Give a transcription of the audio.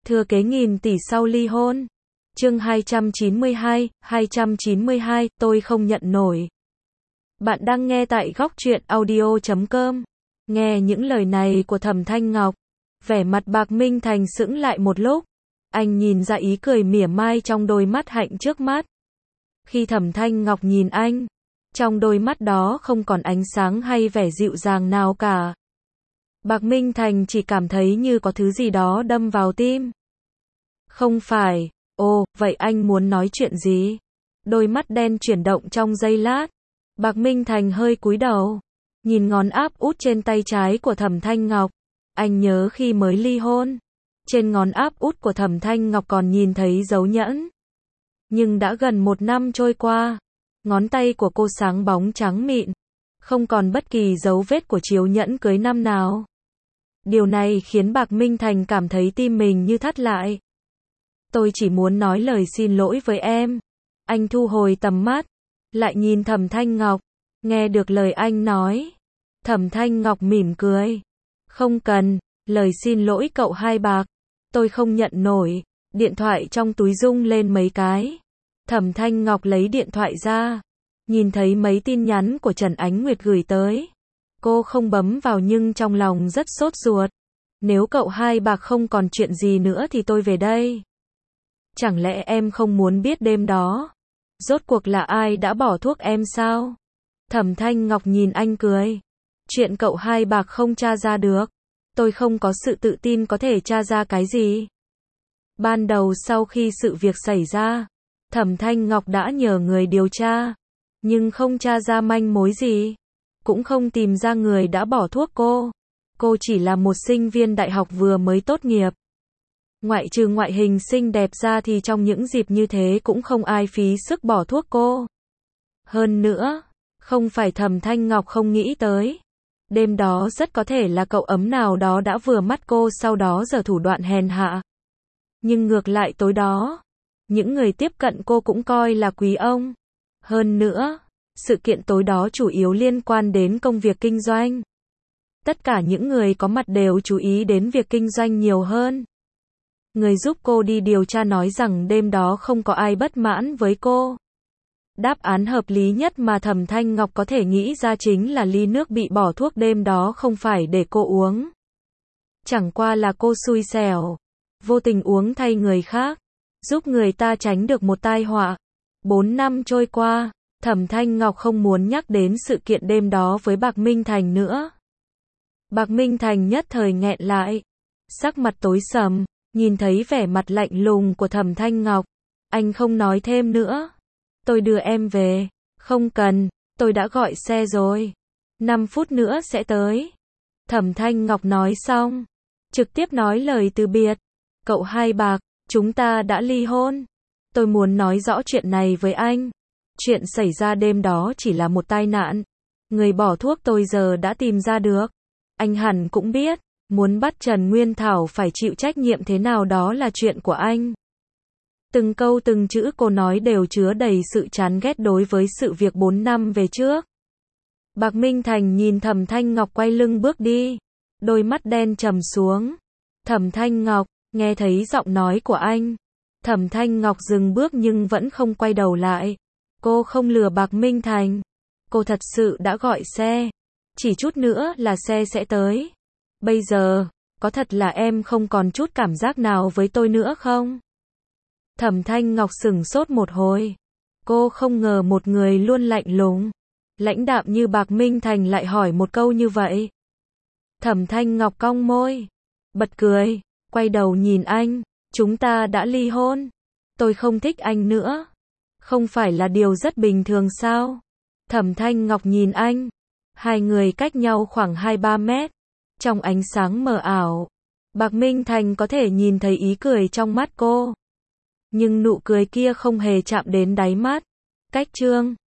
Thừa kế nghìn tỷ sau ly hôn. Chương 292, tôi không nhận nổi. Bạn đang nghe tại góc truyện audio.com. Nghe những lời này của Thẩm Thanh Ngọc, vẻ mặt Bạc Minh Thành sững lại một lúc. Anh nhìn ra ý cười mỉa mai trong đôi mắt hạnh trước mắt. Khi Thẩm Thanh Ngọc nhìn anh, trong đôi mắt đó không còn ánh sáng hay vẻ dịu dàng nào cả. Bạc Minh Thành chỉ cảm thấy như có thứ gì đó đâm vào tim. Không phải, ồ, vậy anh muốn nói chuyện gì? Đôi mắt đen chuyển động trong giây lát. Bạc Minh Thành hơi cúi đầu, nhìn ngón áp út trên tay trái của Thẩm Thanh Ngọc. Anh nhớ khi mới ly hôn, trên ngón áp út của Thẩm Thanh Ngọc còn nhìn thấy dấu nhẫn. Nhưng đã gần 1 năm trôi qua, ngón tay của cô sáng bóng trắng mịn, không còn bất kỳ dấu vết của chiếu nhẫn cưới năm nào. Điều này khiến Bạc Minh Thành cảm thấy tim mình như thắt lại. Tôi chỉ muốn nói lời xin lỗi với em. Anh thu hồi tầm mắt, lại nhìn Thẩm Thanh Ngọc. Nghe được lời anh nói, Thẩm Thanh Ngọc mỉm cười. Không cần, lời xin lỗi cậu Hai Bạc. Tôi không nhận nổi. Điện thoại trong túi rung lên mấy cái. Thẩm Thanh Ngọc lấy điện thoại ra, nhìn thấy mấy tin nhắn của Trần Ánh Nguyệt gửi tới. Cô không bấm vào nhưng trong lòng rất sốt ruột. Nếu cậu Hai Bạc không còn chuyện gì nữa thì tôi về đây. Chẳng lẽ em không muốn biết đêm đó rốt cuộc là ai đã bỏ thuốc em sao? Thẩm Thanh Ngọc nhìn anh cười. Chuyện cậu Hai Bạc không tra ra được, tôi không có sự tự tin có thể tra ra cái gì. Ban đầu sau khi sự việc xảy ra, Thẩm Thanh Ngọc đã nhờ người điều tra, nhưng không tra ra manh mối gì, cũng không tìm ra người đã bỏ thuốc cô. Cô chỉ là một sinh viên đại học vừa mới tốt nghiệp. Ngoại trừ ngoại hình xinh đẹp ra thì trong những dịp như thế cũng không ai phí sức bỏ thuốc cô. Hơn nữa, không phải Thẩm Thanh Ngọc không nghĩ tới. Đêm đó rất có thể là cậu ấm nào đó đã vừa mắt cô sau đó giở thủ đoạn hèn hạ. Nhưng ngược lại tối đó, những người tiếp cận cô cũng coi là quý ông. Hơn nữa, sự kiện tối đó chủ yếu liên quan đến công việc kinh doanh. Tất cả những người có mặt đều chú ý đến việc kinh doanh nhiều hơn. Người giúp cô đi điều tra nói rằng đêm đó không có ai bất mãn với cô. Đáp án hợp lý nhất mà Thẩm Thanh Ngọc có thể nghĩ ra chính là ly nước bị bỏ thuốc đêm đó không phải để cô uống. Chẳng qua là cô xui xẻo, vô tình uống thay người khác, giúp người ta tránh được một tai họa. 4 năm trôi qua, Thẩm Thanh Ngọc không muốn nhắc đến sự kiện đêm đó với Bạc Minh Thành nữa. Bạc Minh Thành nhất thời nghẹn lại, sắc mặt tối sầm, nhìn thấy vẻ mặt lạnh lùng của Thẩm Thanh Ngọc, anh không nói thêm nữa. Tôi đưa em về. Không cần, tôi đã gọi xe rồi. 5 phút nữa sẽ tới. Thẩm Thanh Ngọc nói xong, trực tiếp nói lời từ biệt. Cậu Hai Bạc, chúng ta đã ly hôn. Tôi muốn nói rõ chuyện này với anh. Chuyện xảy ra đêm đó chỉ là một tai nạn. Người bỏ thuốc tôi giờ đã tìm ra được. Anh hẳn cũng biết, muốn bắt Trần Nguyên Thảo phải chịu trách nhiệm thế nào đó là chuyện của anh. Từng câu từng chữ cô nói đều chứa đầy sự chán ghét đối với sự việc 4 năm về trước. Bạc Minh Thành nhìn Thẩm Thanh Ngọc quay lưng bước đi, đôi mắt đen trầm xuống. Thẩm Thanh Ngọc, nghe thấy giọng nói của anh. Thẩm Thanh Ngọc dừng bước nhưng vẫn không quay đầu lại. Cô không lừa Bạc Minh Thành. Cô thật sự đã gọi xe. Chỉ chút nữa là xe sẽ tới. Bây giờ, có thật là em không còn chút cảm giác nào với tôi nữa không? Thẩm Thanh Ngọc sửng sốt một hồi. Cô không ngờ một người luôn lạnh lùng, lãnh đạm như Bạc Minh Thành lại hỏi một câu như vậy. Thẩm Thanh Ngọc cong môi, bật cười, quay đầu nhìn anh. Chúng ta đã ly hôn. Tôi không thích anh nữa. Không phải là điều rất bình thường sao? Thẩm Thanh Ngọc nhìn anh. Hai người cách nhau khoảng 2-3 mét. Trong ánh sáng mờ ảo, Bạc Minh Thành có thể nhìn thấy ý cười trong mắt cô. Nhưng nụ cười kia không hề chạm đến đáy mắt. Cách chương